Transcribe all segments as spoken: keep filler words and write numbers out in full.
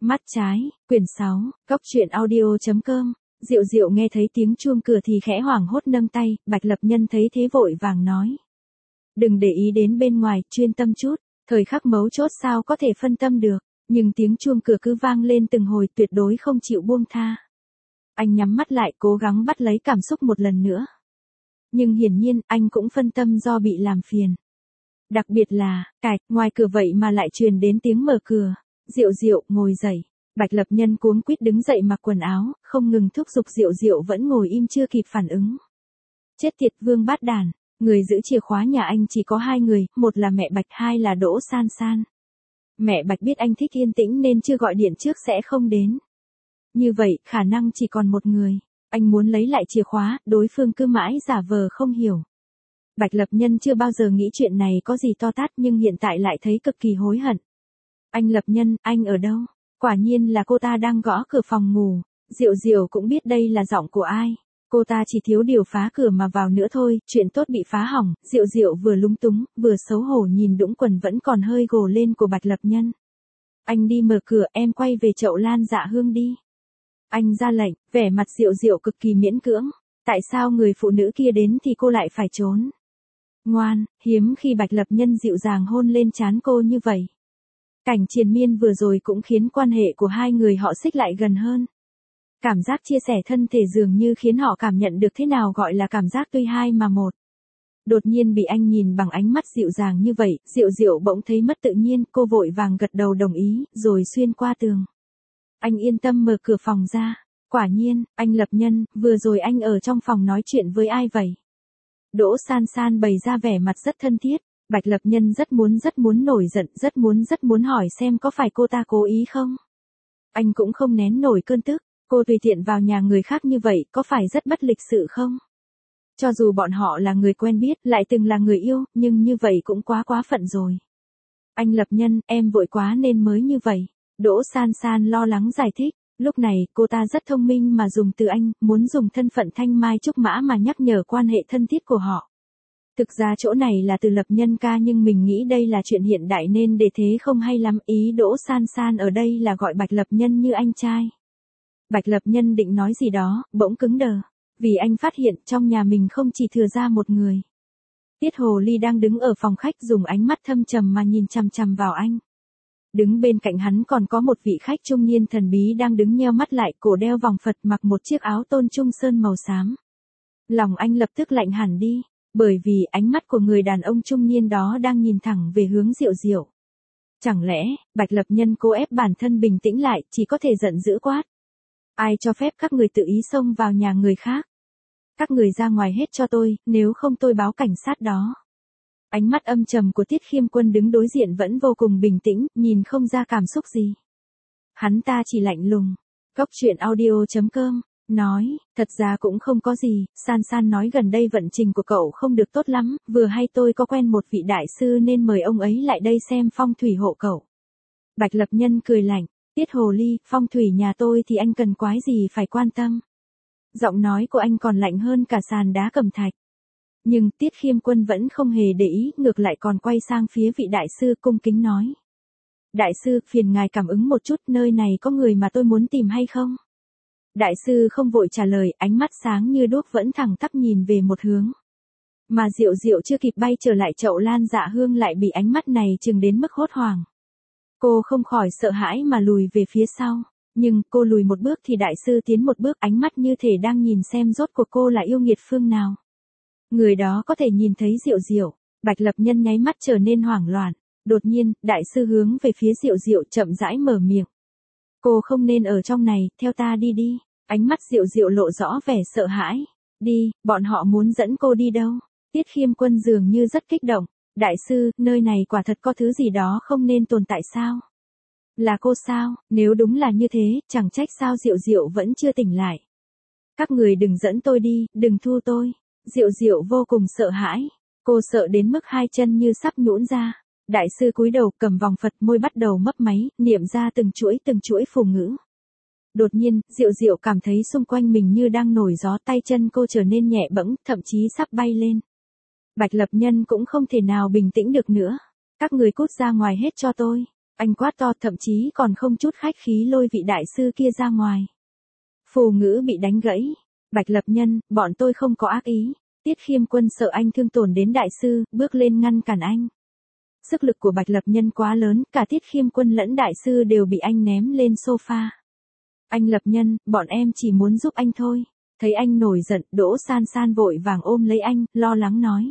Mắt trái, quyển sáu, góc truyện audio chấm com. Diệu Diệu nghe thấy tiếng chuông cửa thì khẽ hoảng hốt nâng tay, Bạch Lập Nhân thấy thế vội vàng nói. Đừng để ý đến bên ngoài, chuyên tâm chút, thời khắc mấu chốt sao có thể phân tâm được, nhưng tiếng chuông cửa cứ vang lên từng hồi tuyệt đối không chịu buông tha. Anh nhắm mắt lại cố gắng bắt lấy cảm xúc một lần nữa. Nhưng hiển nhiên anh cũng phân tâm do bị làm phiền. Đặc biệt là, cạch, ngoài cửa vậy mà lại truyền đến tiếng mở cửa. Diệu Diệu, ngồi dậy. Bạch Lập Nhân cuống quýt đứng dậy mặc quần áo, không ngừng thúc giục Diệu Diệu vẫn ngồi im chưa kịp phản ứng. Chết tiệt vương bát đàn, người giữ chìa khóa nhà anh chỉ có hai người, một là mẹ Bạch, hai là Đỗ San San. Mẹ Bạch biết anh thích yên tĩnh nên chưa gọi điện trước sẽ không đến. Như vậy, khả năng chỉ còn một người. Anh muốn lấy lại chìa khóa, đối phương cứ mãi giả vờ không hiểu. Bạch Lập Nhân chưa bao giờ nghĩ chuyện này có gì to tát nhưng hiện tại lại thấy cực kỳ hối hận. Anh Lập Nhân, anh ở đâu? Quả nhiên là cô ta đang gõ cửa phòng ngủ. Diệu Diệu cũng biết đây là giọng của ai. Cô ta chỉ thiếu điều phá cửa mà vào nữa thôi, chuyện tốt bị phá hỏng. Diệu Diệu vừa lúng túng, vừa xấu hổ nhìn đũng quần vẫn còn hơi gồ lên của Bạch Lập Nhân. Anh đi mở cửa, em quay về chậu lan dạ hương đi. Anh ra lệnh, vẻ mặt Diệu Diệu cực kỳ miễn cưỡng. Tại sao người phụ nữ kia đến thì cô lại phải trốn? Ngoan, hiếm khi Bạch Lập Nhân dịu dàng hôn lên trán cô như vậy. Cảnh triền miên vừa rồi cũng khiến quan hệ của hai người họ xích lại gần hơn. Cảm giác chia sẻ thân thể dường như khiến họ cảm nhận được thế nào gọi là cảm giác tuy hai mà một. Đột nhiên bị anh nhìn bằng ánh mắt dịu dàng như vậy, Diệu Diệu bỗng thấy mất tự nhiên, cô vội vàng gật đầu đồng ý, rồi xuyên qua tường. Anh yên tâm mở cửa phòng ra. Quả nhiên, anh Lập Nhân, vừa rồi anh ở trong phòng nói chuyện với ai vậy? Đỗ San San bày ra vẻ mặt rất thân thiết. Bạch Lập Nhân rất muốn rất muốn nổi giận, rất muốn rất muốn hỏi xem có phải cô ta cố ý không? Anh cũng không nén nổi cơn tức, cô tùy tiện vào nhà người khác như vậy có phải rất bất lịch sự không? Cho dù bọn họ là người quen biết, lại từng là người yêu, nhưng như vậy cũng quá quá phận rồi. Anh Lập Nhân, em vội quá nên mới như vậy. Đỗ San San lo lắng giải thích, lúc này cô ta rất thông minh mà dùng từ anh, muốn dùng thân phận Thanh Mai Trúc Mã mà nhắc nhở quan hệ thân thiết của họ. Thực ra chỗ này là từ Lập Nhân ca nhưng mình nghĩ đây là chuyện hiện đại nên để thế không hay lắm, ý Đỗ San San ở đây là gọi Bạch Lập Nhân như anh trai. Bạch Lập Nhân định nói gì đó, bỗng cứng đờ, vì anh phát hiện trong nhà mình không chỉ thừa ra một người. Tiết Hồ Ly đang đứng ở phòng khách dùng ánh mắt thâm trầm mà nhìn chằm chằm vào anh. Đứng bên cạnh hắn còn có một vị khách trung niên thần bí đang đứng nheo mắt lại, cổ đeo vòng Phật, mặc một chiếc áo tôn trung sơn màu xám. Lòng anh lập tức lạnh hẳn đi. Bởi vì ánh mắt của người đàn ông trung niên đó đang nhìn thẳng về hướng Diệu Diệu. Chẳng lẽ, Bạch Lập Nhân cố ép bản thân bình tĩnh lại, chỉ có thể giận dữ quát. Ai cho phép các người tự ý xông vào nhà người khác? Các người ra ngoài hết cho tôi, nếu không tôi báo cảnh sát đó. Ánh mắt âm trầm của Tiết Khiêm Quân đứng đối diện vẫn vô cùng bình tĩnh, nhìn không ra cảm xúc gì. Hắn ta chỉ lạnh lùng. Góc truyện audio chấm com nói, thật ra cũng không có gì, San San nói gần đây vận trình của cậu không được tốt lắm, vừa hay tôi có quen một vị đại sư nên mời ông ấy lại đây xem phong thủy hộ cậu. Bạch Lập Nhân cười lạnh, Tiết Hồ Ly, phong thủy nhà tôi thì anh cần quái gì phải quan tâm. Giọng nói của anh còn lạnh hơn cả sàn đá cẩm thạch. Nhưng Tiết Khiêm Quân vẫn không hề để ý, ngược lại còn quay sang phía vị đại sư cung kính nói. Đại sư, phiền ngài cảm ứng một chút, nơi này có người mà tôi muốn tìm hay không? Đại sư không vội trả lời, ánh mắt sáng như đuốc vẫn thẳng tắp nhìn về một hướng. Mà Diệu Diệu chưa kịp bay trở lại chậu lan dạ hương lại bị ánh mắt này chừng đến mức hốt hoảng. Cô không khỏi sợ hãi mà lùi về phía sau, nhưng cô lùi một bước thì đại sư tiến một bước, ánh mắt như thể đang nhìn xem rốt cuộc cô là yêu nghiệt phương nào. Người đó có thể nhìn thấy Diệu Diệu. Bạch Lập Nhân nháy mắt trở nên hoảng loạn. Đột nhiên, đại sư hướng về phía Diệu Diệu chậm rãi mở miệng. Cô không nên ở trong này, theo ta đi đi. Ánh mắt Diệu Diệu lộ rõ vẻ sợ hãi. Đi, bọn họ muốn dẫn cô đi đâu? Tiết Khiêm Quân dường như rất kích động. Đại sư, nơi này quả thật có thứ gì đó không nên tồn tại sao? Là cô sao? Nếu đúng là như thế, chẳng trách sao Diệu Diệu vẫn chưa tỉnh lại. Các người đừng dẫn tôi đi, đừng thu tôi. Diệu Diệu vô cùng sợ hãi. Cô sợ đến mức hai chân như sắp nhũn ra. Đại sư cúi đầu cầm vòng Phật, môi bắt đầu mấp máy, niệm ra từng chuỗi từng chuỗi phù ngữ. Đột nhiên, Diệu Diệu cảm thấy xung quanh mình như đang nổi gió, tay chân cô trở nên nhẹ bẫng, thậm chí sắp bay lên. Bạch Lập Nhân cũng không thể nào bình tĩnh được nữa. Các người cút ra ngoài hết cho tôi. Anh quát to, thậm chí còn không chút khách khí lôi vị đại sư kia ra ngoài. Phù ngữ bị đánh gãy. Bạch Lập Nhân, bọn tôi không có ác ý. Tiết Khiêm Quân sợ anh thương tổn đến đại sư, bước lên ngăn cản anh. Sức lực của Bạch Lập Nhân quá lớn, cả Tiết Khiêm Quân lẫn đại sư đều bị anh ném lên sofa. Anh Lập Nhân, bọn em chỉ muốn giúp anh thôi. Thấy anh nổi giận, Đỗ San San vội vàng ôm lấy anh, lo lắng nói.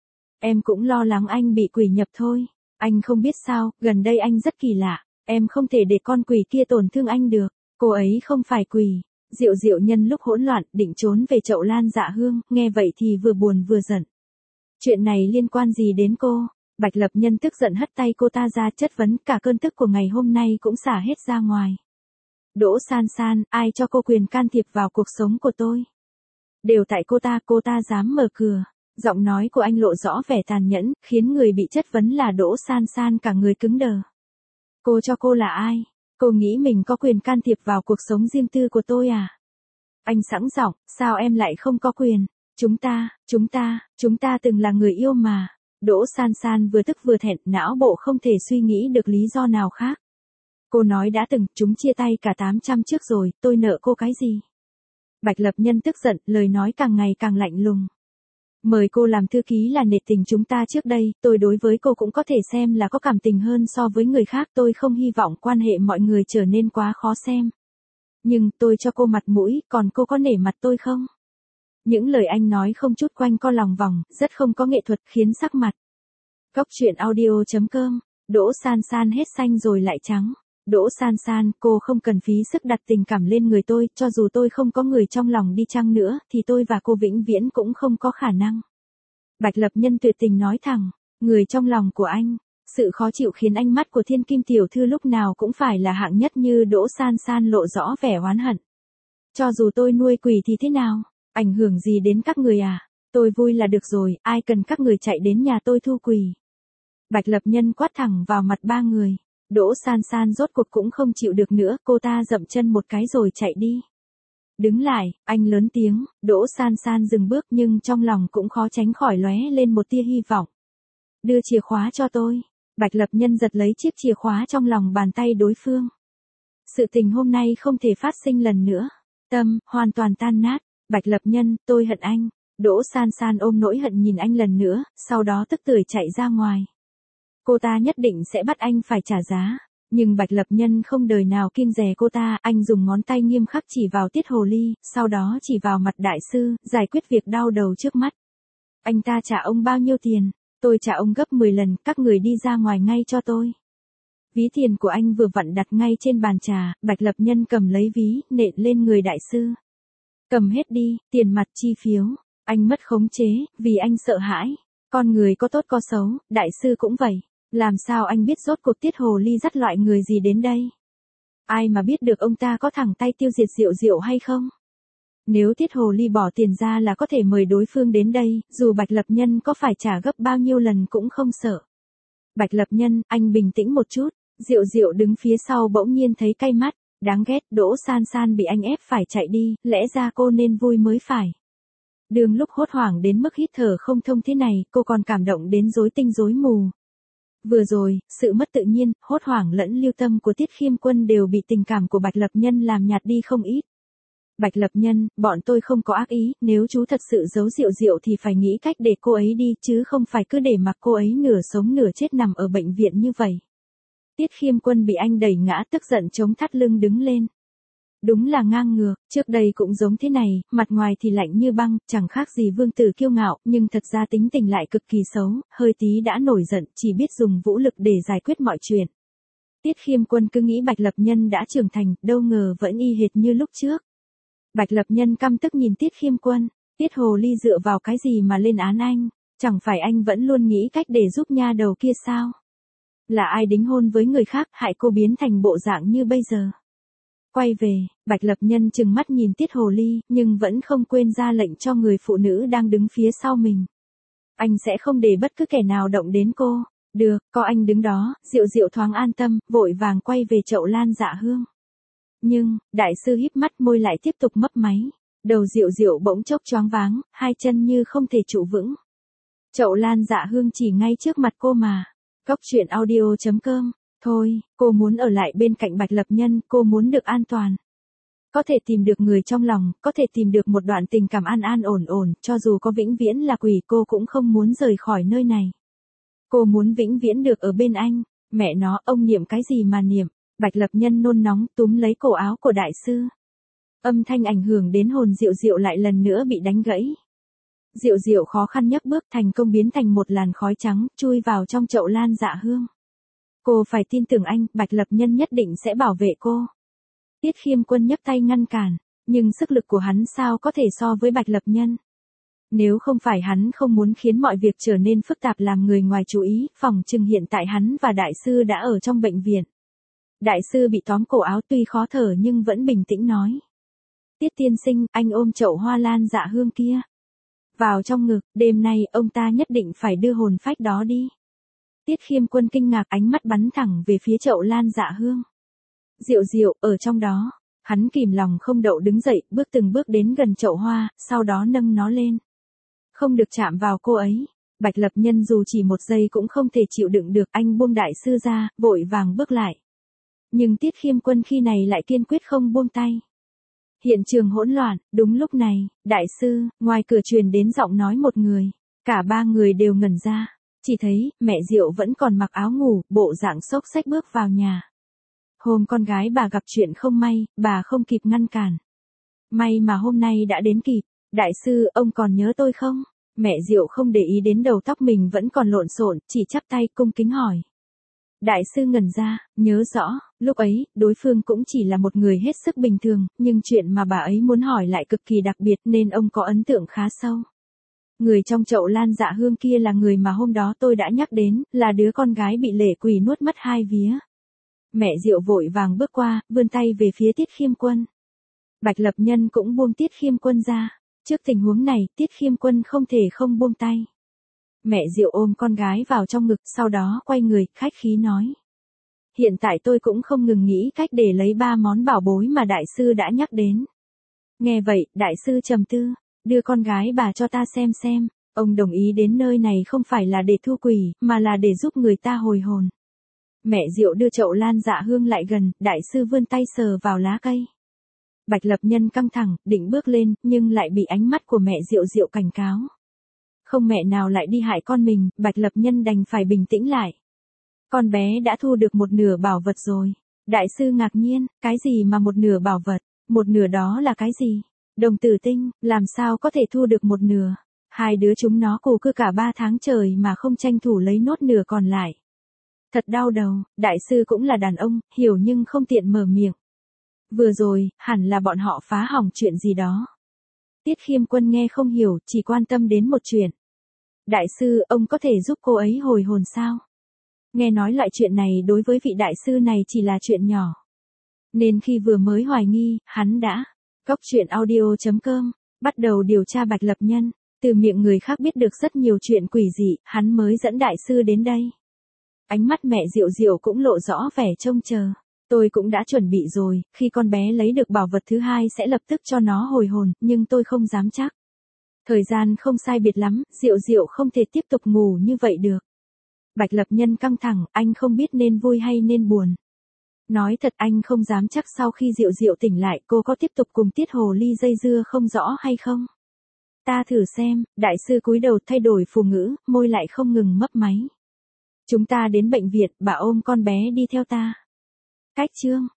Em cũng lo lắng anh bị quỷ nhập thôi. Anh không biết sao, gần đây anh rất kỳ lạ. Em không thể để con quỷ kia tổn thương anh được. Cô ấy không phải quỷ. Diệu Diệu nhân lúc hỗn loạn, định trốn về Chậu Lan Dạ Hương, nghe vậy thì vừa buồn vừa giận. Chuyện này liên quan gì đến cô? Bạch Lập Nhân tức giận hất tay cô ta ra, chất vấn, cả cơn tức của ngày hôm nay cũng xả hết ra ngoài. Đỗ San San, ai cho cô quyền can thiệp vào cuộc sống của tôi? Đều tại cô ta, cô ta dám mở cửa. Giọng nói của anh lộ rõ vẻ tàn nhẫn, khiến người bị chất vấn là Đỗ San San cả người cứng đờ. Cô cho cô là ai? Cô nghĩ mình có quyền can thiệp vào cuộc sống riêng tư của tôi à? Anh sẵn giọng, sao em lại không có quyền? Chúng ta, chúng ta, chúng ta từng là người yêu mà. Đỗ San San vừa tức vừa thẹn, não bộ không thể suy nghĩ được lý do nào khác. Cô nói đã từng, chúng chia tay cả tám trăm trước rồi, tôi nợ cô cái gì? Bạch Lập Nhân tức giận, lời nói càng ngày càng lạnh lùng. Mời cô làm thư ký là nể tình chúng ta trước đây, tôi đối với cô cũng có thể xem là có cảm tình hơn so với người khác, tôi không hy vọng quan hệ mọi người trở nên quá khó xem. Nhưng tôi cho cô mặt mũi, còn cô có nể mặt tôi không? Những lời anh nói không chút quanh co lòng vòng, rất không có nghệ thuật, khiến sắc mặt. Cóc truyện audio chấm com, Đỗ San San hết xanh rồi lại trắng. Đỗ San San, cô không cần phí sức đặt tình cảm lên người tôi, cho dù tôi không có người trong lòng đi chăng nữa, thì tôi và cô vĩnh viễn cũng không có khả năng. Bạch Lập Nhân tuyệt tình nói thẳng, người trong lòng của anh. Sự khó chịu khiến ánh mắt của thiên kim tiểu thư lúc nào cũng phải là hạng nhất như Đỗ San San lộ rõ vẻ oán hận. Cho dù tôi nuôi quỷ thì thế nào? Ảnh hưởng gì đến các người à? Tôi vui là được rồi, ai cần các người chạy đến nhà tôi thu quỷ. Bạch Lập Nhân quát thẳng vào mặt ba người. Đỗ San San rốt cuộc cũng không chịu được nữa, cô ta dậm chân một cái rồi chạy đi. Đứng lại, anh lớn tiếng, Đỗ San San dừng bước nhưng trong lòng cũng khó tránh khỏi lóe lên một tia hy vọng. Đưa chìa khóa cho tôi. Bạch Lập Nhân giật lấy chiếc chìa khóa trong lòng bàn tay đối phương. Sự tình hôm nay không thể phát sinh lần nữa. Tâm, hoàn toàn tan nát. Bạch Lập Nhân, tôi hận anh. Đỗ San San ôm nỗi hận nhìn anh lần nữa, sau đó tức tưởi chạy ra ngoài. Cô ta nhất định sẽ bắt anh phải trả giá. Nhưng Bạch Lập Nhân không đời nào kiêng dè cô ta, anh dùng ngón tay nghiêm khắc chỉ vào Tiết Hồ Ly, sau đó chỉ vào mặt đại sư, giải quyết việc đau đầu trước mắt. Anh ta trả ông bao nhiêu tiền? Tôi trả ông gấp mười lần, các người đi ra ngoài ngay cho tôi. Ví tiền của anh vừa vặn đặt ngay trên bàn trà, Bạch Lập Nhân cầm lấy ví, nện lên người đại sư. Cầm hết đi, tiền mặt chi phiếu. Anh mất khống chế, vì anh sợ hãi. Con người có tốt có xấu, đại sư cũng vậy. Làm sao anh biết rốt cuộc Tiết Hồ Ly dắt loại người gì đến đây? Ai mà biết được ông ta có thẳng tay tiêu diệt Diệu Diệu hay không? Nếu Tiết Hồ Ly bỏ tiền ra là có thể mời đối phương đến đây, dù Bạch Lập Nhân có phải trả gấp bao nhiêu lần cũng không sợ. Bạch Lập Nhân, anh bình tĩnh một chút. Diệu Diệu đứng phía sau bỗng nhiên thấy cay mắt. Đáng ghét, Đỗ San San bị anh ép phải chạy đi, lẽ ra cô nên vui mới phải. Đường lúc hốt hoảng đến mức hít thở không thông thế này, cô còn cảm động đến rối tinh rối mù. Vừa rồi, sự mất tự nhiên, hốt hoảng lẫn lưu tâm của Tiết Khiêm Quân đều bị tình cảm của Bạch Lập Nhân làm nhạt đi không ít. Bạch Lập Nhân, bọn tôi không có ác ý, nếu chú thật sự giấu Diệu Diệu thì phải nghĩ cách để cô ấy đi, chứ không phải cứ để mặc cô ấy nửa sống nửa chết nằm ở bệnh viện như vậy. Tiết Khiêm Quân bị anh đẩy ngã, tức giận chống thắt lưng đứng lên. Đúng là ngang ngược, trước đây cũng giống thế này, mặt ngoài thì lạnh như băng, chẳng khác gì vương tử kiêu ngạo, nhưng thật ra tính tình lại cực kỳ xấu, hơi tí đã nổi giận, chỉ biết dùng vũ lực để giải quyết mọi chuyện. Tiết Khiêm Quân cứ nghĩ Bạch Lập Nhân đã trưởng thành, đâu ngờ vẫn y hệt như lúc trước. Bạch Lập Nhân căm tức nhìn Tiết Khiêm Quân, Tiết Hồ Ly dựa vào cái gì mà lên án anh, chẳng phải anh vẫn luôn nghĩ cách để giúp nha đầu kia sao? Là ai đính hôn với người khác hại cô biến thành bộ dạng như bây giờ? Quay về, Bạch Lập Nhân trừng mắt nhìn Tiết Hồ Ly, nhưng vẫn không quên ra lệnh cho người phụ nữ đang đứng phía sau mình. Anh sẽ không để bất cứ kẻ nào động đến cô. Được, có anh đứng đó, Diệu Diệu thoáng an tâm, vội vàng quay về Chậu Lan Dạ Hương. Nhưng, đại sư híp mắt môi lại tiếp tục mấp máy. Đầu Diệu Diệu bỗng chốc choáng váng, hai chân như không thể trụ vững. Chậu Lan Dạ Hương chỉ ngay trước mặt cô mà. Cóc truyện audio chấm com Thôi, cô muốn ở lại bên cạnh Bạch Lập Nhân, cô muốn được an toàn. Có thể tìm được người trong lòng, có thể tìm được một đoạn tình cảm an an ổn ổn, cho dù có vĩnh viễn là quỷ cô cũng không muốn rời khỏi nơi này. Cô muốn vĩnh viễn được ở bên anh. Mẹ nó, ông niệm cái gì mà niệm? Bạch Lập Nhân nôn nóng túm lấy cổ áo của đại sư. Âm thanh ảnh hưởng đến hồn Diệu Diệu lại lần nữa bị đánh gãy. Diệu Diệu khó khăn nhấc bước thành công biến thành một làn khói trắng, chui vào trong chậu lan dạ hương. Cô phải tin tưởng anh, Bạch Lập Nhân nhất định sẽ bảo vệ cô. Tiết Khiêm Quân nhấc tay ngăn cản, nhưng sức lực của hắn sao có thể so với Bạch Lập Nhân. Nếu không phải hắn không muốn khiến mọi việc trở nên phức tạp làm người ngoài chú ý, phỏng chừng hiện tại hắn và đại sư đã ở trong bệnh viện. Đại sư bị tóm cổ áo tuy khó thở nhưng vẫn bình tĩnh nói. Tiết tiên sinh, anh ôm chậu hoa lan dạ hương kia vào trong ngực, đêm nay ông ta nhất định phải đưa hồn phách đó đi. Tiết Khiêm Quân kinh ngạc, ánh mắt bắn thẳng về phía chậu lan dạ hương. Diệu Diệu, ở trong đó. Hắn kìm lòng không đậu đứng dậy, bước từng bước đến gần chậu hoa, sau đó nâng nó lên. Không được chạm vào cô ấy. Bạch Lập Nhân dù chỉ một giây cũng không thể chịu đựng được, anh buông đại sư ra, vội vàng bước lại. Nhưng Tiết Khiêm Quân khi này lại kiên quyết không buông tay. Hiện trường hỗn loạn, đúng lúc này, đại sư, ngoài cửa truyền đến giọng nói một người. Cả ba người đều ngẩn ra. Chỉ thấy, mẹ Diệu vẫn còn mặc áo ngủ, bộ dạng xốc xách bước vào nhà. Hôm con gái bà gặp chuyện không may, bà không kịp ngăn cản. May mà hôm nay đã đến kịp. Đại sư, ông còn nhớ tôi không? Mẹ Diệu không để ý đến đầu tóc mình vẫn còn lộn xộn, chỉ chắp tay cung kính hỏi. Đại sư ngẩn ra, nhớ rõ, lúc ấy, đối phương cũng chỉ là một người hết sức bình thường, nhưng chuyện mà bà ấy muốn hỏi lại cực kỳ đặc biệt nên ông có ấn tượng khá sâu. Người trong chậu lan dạ hương kia là người mà hôm đó tôi đã nhắc đến, là đứa con gái bị lệ quỷ nuốt mất hai vía. Mẹ Diệu vội vàng bước qua, vươn tay về phía Tiết Khiêm Quân. Bạch Lập Nhân cũng buông Tiết Khiêm Quân ra. Trước tình huống này, Tiết Khiêm Quân không thể không buông tay. Mẹ Diệu ôm con gái vào trong ngực, sau đó quay người, khách khí nói. Hiện tại tôi cũng không ngừng nghĩ cách để lấy ba món bảo bối mà đại sư đã nhắc đến. Nghe vậy, đại sư trầm tư, đưa con gái bà cho ta xem xem. Ông đồng ý đến nơi này không phải là để thu quỷ, mà là để giúp người ta hồi hồn. Mẹ Diệu đưa chậu lan dạ hương lại gần, đại sư vươn tay sờ vào lá cây. Bạch Lập Nhân căng thẳng, định bước lên, nhưng lại bị ánh mắt của mẹ Diệu Diệu cảnh cáo. Không mẹ nào lại đi hại con mình, Bạch Lập Nhân đành phải bình tĩnh lại. Con bé đã thu được một nửa bảo vật rồi. Đại sư ngạc nhiên, cái gì mà một nửa bảo vật, một nửa đó là cái gì? Đồng tử tinh, làm sao có thể thu được một nửa? Hai đứa chúng nó cù cưa cả ba tháng trời mà không tranh thủ lấy nốt nửa còn lại. Thật đau đầu, đại sư cũng là đàn ông, hiểu nhưng không tiện mở miệng. Vừa rồi, hẳn là bọn họ phá hỏng chuyện gì đó. Tiết Khiêm Quân nghe không hiểu, chỉ quan tâm đến một chuyện. Đại sư, ông có thể giúp cô ấy hồi hồn sao? Nghe nói loại chuyện này đối với vị đại sư này chỉ là chuyện nhỏ. Nên khi vừa mới hoài nghi, hắn đã. Cốc truyện audio chấm com, bắt đầu điều tra Bạch Lập Nhân. Từ miệng người khác biết được rất nhiều chuyện quỷ dị, hắn mới dẫn đại sư đến đây. Ánh mắt mẹ Diệu Diệu cũng lộ rõ vẻ trông chờ. Tôi cũng đã chuẩn bị rồi, khi con bé lấy được bảo vật thứ hai sẽ lập tức cho nó hồi hồn, nhưng tôi không dám chắc. Thời gian không sai biệt lắm, Diệu Diệu không thể tiếp tục ngủ như vậy được. Bạch Lập Nhân căng thẳng, anh không biết nên vui hay nên buồn. Nói thật anh không dám chắc sau khi Diệu Diệu tỉnh lại cô có tiếp tục cùng Tiết Hồ Ly dây dưa không rõ hay không. Ta thử xem, đại sư cúi đầu thay đổi phù ngữ, môi lại không ngừng mấp máy. Chúng ta đến bệnh viện, bà ôm con bé đi theo ta. Cách chương.